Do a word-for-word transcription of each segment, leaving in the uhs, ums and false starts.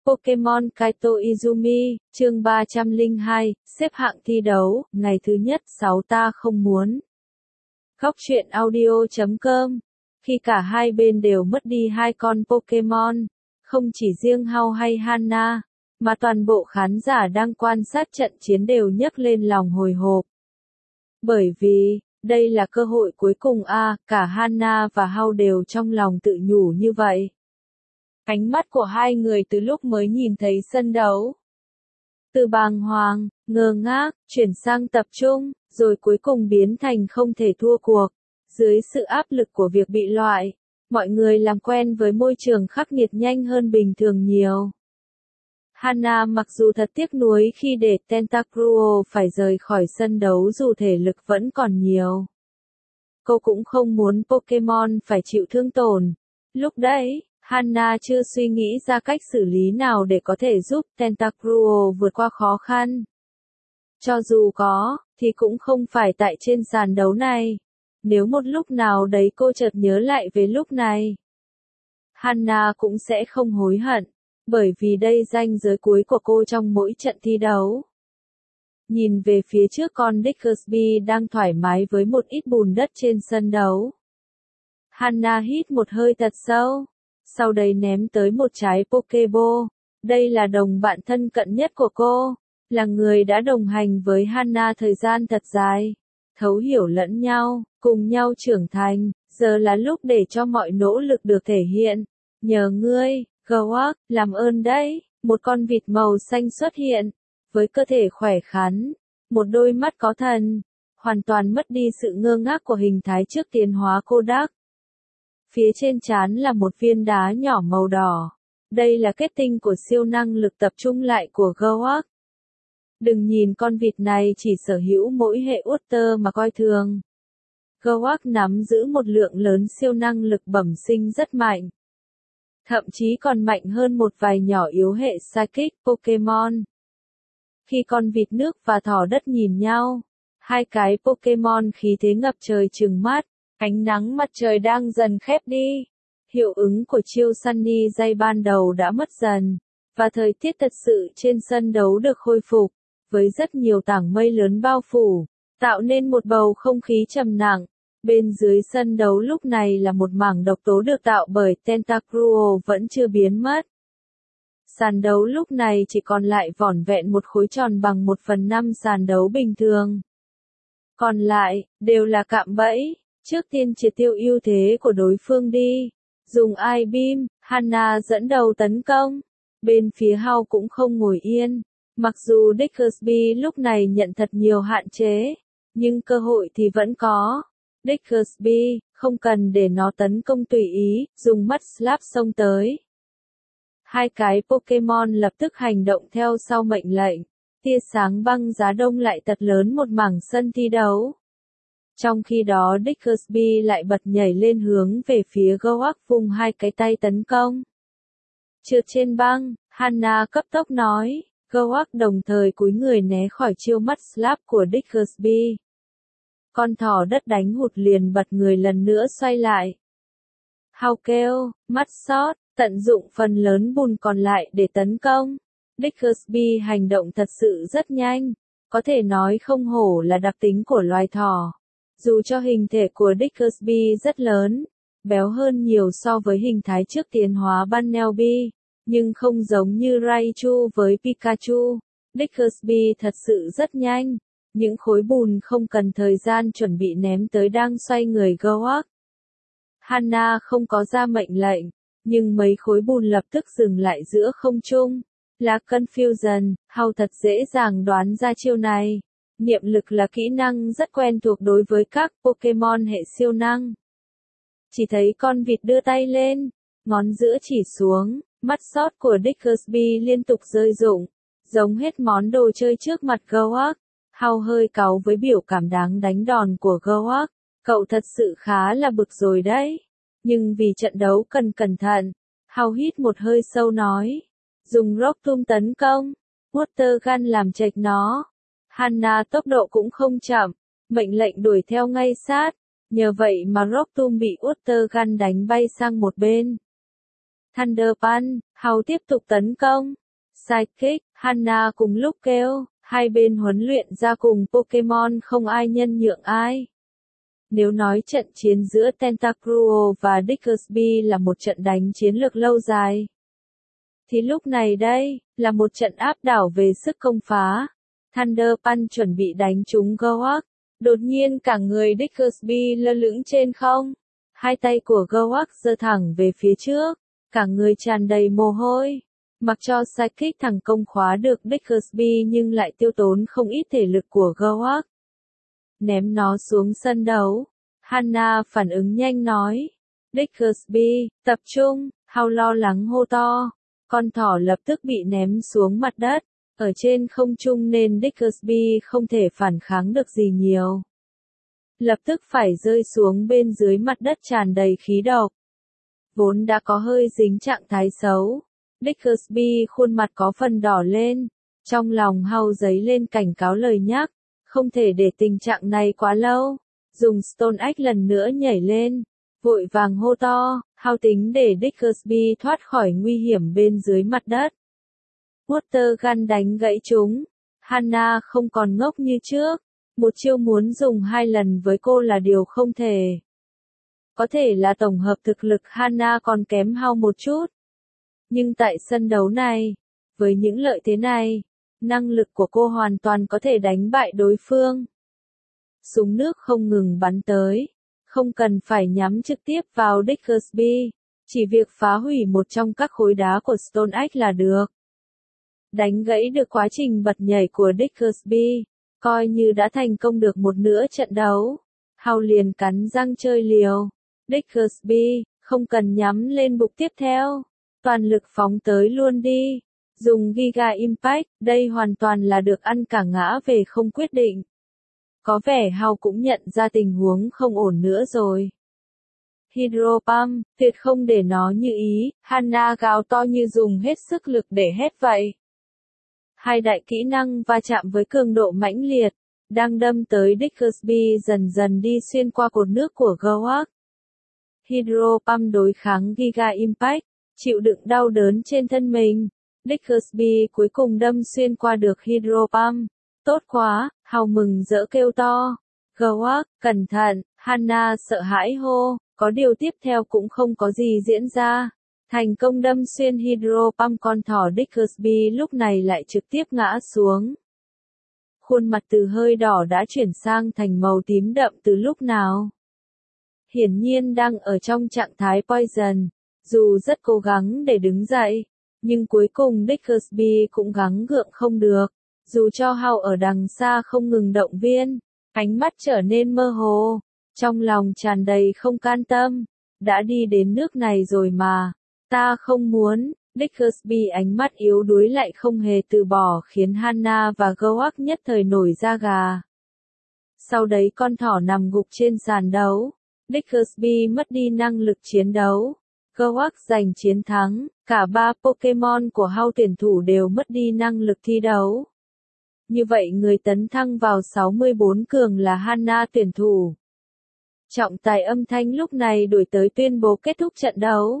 Pokemon Kaito Izumi, chương ba trăm lẻ hai, xếp hạng thi đấu, ngày thứ nhất sáu ta không muốn. Góc truyện audio chấm com. Khi cả hai bên đều mất đi hai con Pokemon, không chỉ riêng Hao hay Hana, mà toàn bộ khán giả đang quan sát trận chiến đều nhấc lên lòng hồi hộp. Bởi vì, đây là cơ hội cuối cùng a, à, cả Hana và Hao đều trong lòng tự nhủ như vậy. Ánh mắt của hai người từ lúc mới nhìn thấy sân đấu, từ bàng hoàng, ngơ ngác, chuyển sang tập trung, rồi cuối cùng biến thành không thể thua cuộc. Dưới sự áp lực của việc bị loại, mọi người làm quen với môi trường khắc nghiệt nhanh hơn bình thường nhiều. Hana mặc dù thật tiếc nuối khi để Tentacruel phải rời khỏi sân đấu dù thể lực vẫn còn nhiều. Cô cũng không muốn Pokemon phải chịu thương tổn. Lúc đấy, Hana chưa suy nghĩ ra cách xử lý nào để có thể giúp Tentacruel vượt qua khó khăn. Cho dù có, thì cũng không phải tại trên sàn đấu này. Nếu một lúc nào đấy cô chợt nhớ lại về lúc này, Hana cũng sẽ không hối hận, bởi vì đây ranh giới cuối của cô trong mỗi trận thi đấu. Nhìn về phía trước con Diggersby đang thoải mái với một ít bùn đất trên sân đấu. Hana hít một hơi thật sâu, sau đấy ném tới một trái Pokeball. Đây là đồng bạn thân cận nhất của cô, là người đã đồng hành với Hana thời gian thật dài, thấu hiểu lẫn nhau, cùng nhau trưởng thành, giờ là lúc để cho mọi nỗ lực được thể hiện. Nhờ ngươi, Gawak, làm ơn đấy. Một con vịt màu xanh xuất hiện, với cơ thể khỏe khoắn, một đôi mắt có thần, hoàn toàn mất đi sự ngơ ngác của hình thái trước tiến hóa Kodak. Phía trên trán là một viên đá nhỏ màu đỏ. Đây là kết tinh của siêu năng lực tập trung lại của Gawak. Đừng nhìn con vịt này chỉ sở hữu mỗi hệ Water mà coi thường. Gawak nắm giữ một lượng lớn siêu năng lực bẩm sinh rất mạnh. Thậm chí còn mạnh hơn một vài nhỏ yếu hệ Psychic Pokemon. Khi con vịt nước và thỏ đất nhìn nhau, hai cái Pokemon khí thế ngập trời trừng mắt, ánh nắng mặt trời đang dần khép đi. Hiệu ứng của chiêu Sunny Day ban đầu đã mất dần, và thời tiết thật sự trên sân đấu được khôi phục, với rất nhiều tảng mây lớn bao phủ, tạo nên một bầu không khí trầm nặng. Bên dưới sân đấu lúc này là một mảng độc tố được tạo bởi Tentacruel vẫn chưa biến mất. Sàn đấu lúc này chỉ còn lại vỏn vẹn một khối tròn bằng một phần năm sàn đấu bình thường. Còn lại, đều là cạm bẫy. Trước tiên triệt tiêu ưu thế của đối phương đi. Dùng I-Beam, Hana dẫn đầu tấn công. Bên phía Hao cũng không ngồi yên. Mặc dù Diggersby lúc này nhận thật nhiều hạn chế, nhưng cơ hội thì vẫn có. Diggersby, không cần để nó tấn công tùy ý, dùng mắt slap xông tới. Hai cái Pokemon lập tức hành động theo sau mệnh lệnh. Tia sáng băng giá đông lại tật lớn một mảng sân thi đấu. Trong khi đó Diggersby lại bật nhảy lên hướng về phía Gawak vùng hai cái tay tấn công. Trượt trên băng, Hana cấp tốc nói. Gawak đồng thời cúi người né khỏi chiêu mắt slap của Diggersby. Con thỏ đất đánh hụt liền bật người lần nữa xoay lại. Hao kêu, mắt sót, tận dụng phần lớn bùn còn lại để tấn công. Diggersby hành động thật sự rất nhanh, có thể nói không hổ là đặc tính của loài thỏ. Dù cho hình thể của Diggersby rất lớn, béo hơn nhiều so với hình thái trước tiến hóa Bunnelby, nhưng không giống như Raichu với Pikachu. Diggersby thật sự rất nhanh. Những khối bùn không cần thời gian chuẩn bị ném tới đang xoay người Gawak. Hana không có ra mệnh lệnh, nhưng mấy khối bùn lập tức dừng lại giữa không trung. Là Confusion, Hao thật dễ dàng đoán ra chiêu này. Niệm lực là kỹ năng rất quen thuộc đối với các Pokemon hệ siêu năng. Chỉ thấy con vịt đưa tay lên, ngón giữa chỉ xuống, mắt sót của Diggersby liên tục rơi rụng, giống hết món đồ chơi trước mặt Gawak. Hao hơi cáu với biểu cảm đáng đánh đòn của Gawak. Cậu thật sự khá là bực rồi đấy. Nhưng vì trận đấu cần cẩn thận, Hao hít một hơi sâu nói. Dùng Rock Tomb tấn công. Water Gun làm chệch nó. Hana tốc độ cũng không chậm. Mệnh lệnh đuổi theo ngay sát. Nhờ vậy mà Rock Tomb bị Water Gun đánh bay sang một bên. Thunder Punch. Hao tiếp tục tấn công. Sidekick, Hana cùng lúc kêu, hai bên huấn luyện ra cùng Pokemon không ai nhân nhượng ai. Nếu nói trận chiến giữa Tentacruel và Diggersby là một trận đánh chiến lược lâu dài, thì lúc này đây, là một trận áp đảo về sức công phá. Thunder Punch chuẩn bị đánh trúng Gowak. Đột nhiên cả người Diggersby lơ lửng trên không. Hai tay của Gowak giơ thẳng về phía trước. Cả người tràn đầy mồ hôi. Mặc cho Sidekick thẳng công khóa được Diggersby nhưng lại tiêu tốn không ít thể lực của Gowak. Ném nó xuống sân đấu. Hana phản ứng nhanh nói. Diggersby, tập trung, Hao lo lắng hô to. Con thỏ lập tức bị ném xuống mặt đất. Ở trên không trung nên Diggersby không thể phản kháng được gì nhiều. Lập tức phải rơi xuống bên dưới mặt đất tràn đầy khí độc. Vốn đã có hơi dính trạng thái xấu. Diggersby khuôn mặt có phần đỏ lên. Trong lòng Hao dấy lên cảnh cáo lời nhắc. Không thể để tình trạng này quá lâu. Dùng Stone Axe lần nữa nhảy lên. Vội vàng hô to, Hao tính để Diggersby thoát khỏi nguy hiểm bên dưới mặt đất. Water Gun đánh gãy chúng. Hana không còn ngốc như trước. Một chiêu muốn dùng hai lần với cô là điều không thể. Có thể là tổng hợp thực lực Hana còn kém Hao một chút. Nhưng tại sân đấu này, với những lợi thế này, năng lực của cô hoàn toàn có thể đánh bại đối phương. Súng nước không ngừng bắn tới. Không cần phải nhắm trực tiếp vào Diggersby. Chỉ việc phá hủy một trong các khối đá của Stone Axe là được. Đánh gãy được quá trình bật nhảy của Diggersby. Coi như đã thành công được một nửa trận đấu. Hao liền cắn răng chơi liều. Diggersby, không cần nhắm lên bục tiếp theo. Toàn lực phóng tới luôn đi. Dùng Giga Impact, đây hoàn toàn là được ăn cả ngã về không quyết định. Có vẻ Hao cũng nhận ra tình huống không ổn nữa rồi. Hydro Pump, tuyệt không để nó như ý, Hana gào to như dùng hết sức lực để hét vậy. Hai đại kỹ năng va chạm với cường độ mãnh liệt, đang đâm tới Diggersby dần dần đi xuyên qua cột nước của Gowak. Hydro Pump đối kháng Giga Impact, chịu đựng đau đớn trên thân mình. Diggersby cuối cùng đâm xuyên qua được Hydro Pump. Tốt quá, Hao mừng rỡ kêu to. Gowak, cẩn thận, Hana sợ hãi hô, có điều tiếp theo cũng không có gì diễn ra. Thành công đâm xuyên Hydro Pump, con thỏ Diggersby lúc này lại trực tiếp ngã xuống. Khuôn mặt từ hơi đỏ đã chuyển sang thành màu tím đậm từ lúc nào. Hiển nhiên đang ở trong trạng thái poison, dù rất cố gắng để đứng dậy, nhưng cuối cùng Diggersby cũng gắng gượng không được. Dù cho Hao ở đằng xa không ngừng động viên, ánh mắt trở nên mơ hồ, trong lòng tràn đầy không can tâm. Đã đi đến nước này rồi mà, ta không muốn. Diggersby ánh mắt yếu đuối lại không hề từ bỏ khiến Hana và Gowak nhất thời nổi da gà. Sau đấy con thỏ nằm gục trên sàn đấu. Diggersby mất đi năng lực chiến đấu. Gowak giành chiến thắng, cả ba Pokemon của Hao tuyển thủ đều mất đi năng lực thi đấu. Như vậy người tấn thăng vào sáu mươi bốn cường là Hana tuyển thủ. Trọng tài âm thanh lúc này đổi tới tuyên bố kết thúc trận đấu.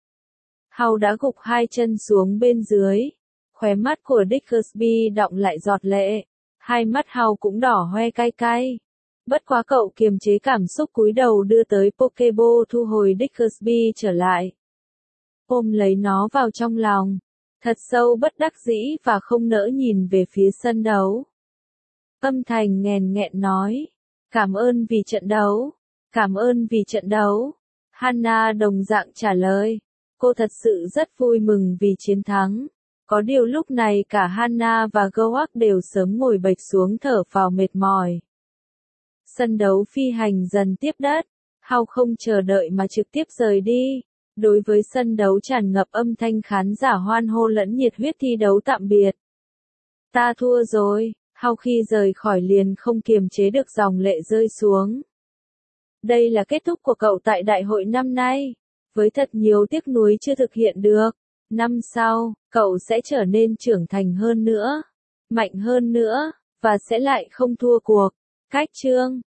Hao đã gục hai chân xuống bên dưới. Khóe mắt của Diggersby đọng lại giọt lệ. Hai mắt Hao cũng đỏ hoe cay cay. Bất quá cậu kiềm chế cảm xúc cúi đầu đưa tới Pokeball thu hồi Diggersby trở lại. Ôm lấy nó vào trong lòng. Thật sâu bất đắc dĩ và không nỡ nhìn về phía sân đấu. Âm thanh nghèn nghẹn nói. Cảm ơn vì trận đấu. Cảm ơn vì trận đấu. Hana đồng dạng trả lời. Cô thật sự rất vui mừng vì chiến thắng. Có điều lúc này cả Hana và Gowak đều sớm ngồi bệt xuống thở phào mệt mỏi. Sân đấu phi hành dần tiếp đất. Hao không chờ đợi mà trực tiếp rời đi. Đối với sân đấu tràn ngập âm thanh khán giả hoan hô lẫn nhiệt huyết thi đấu tạm biệt. Ta thua rồi, Hao khi rời khỏi liền không kiềm chế được dòng lệ rơi xuống. Đây là kết thúc của cậu tại đại hội năm nay. Với thật nhiều tiếc nuối chưa thực hiện được. Năm sau, cậu sẽ trở nên trưởng thành hơn nữa, mạnh hơn nữa, và sẽ lại không thua cuộc. Cách chương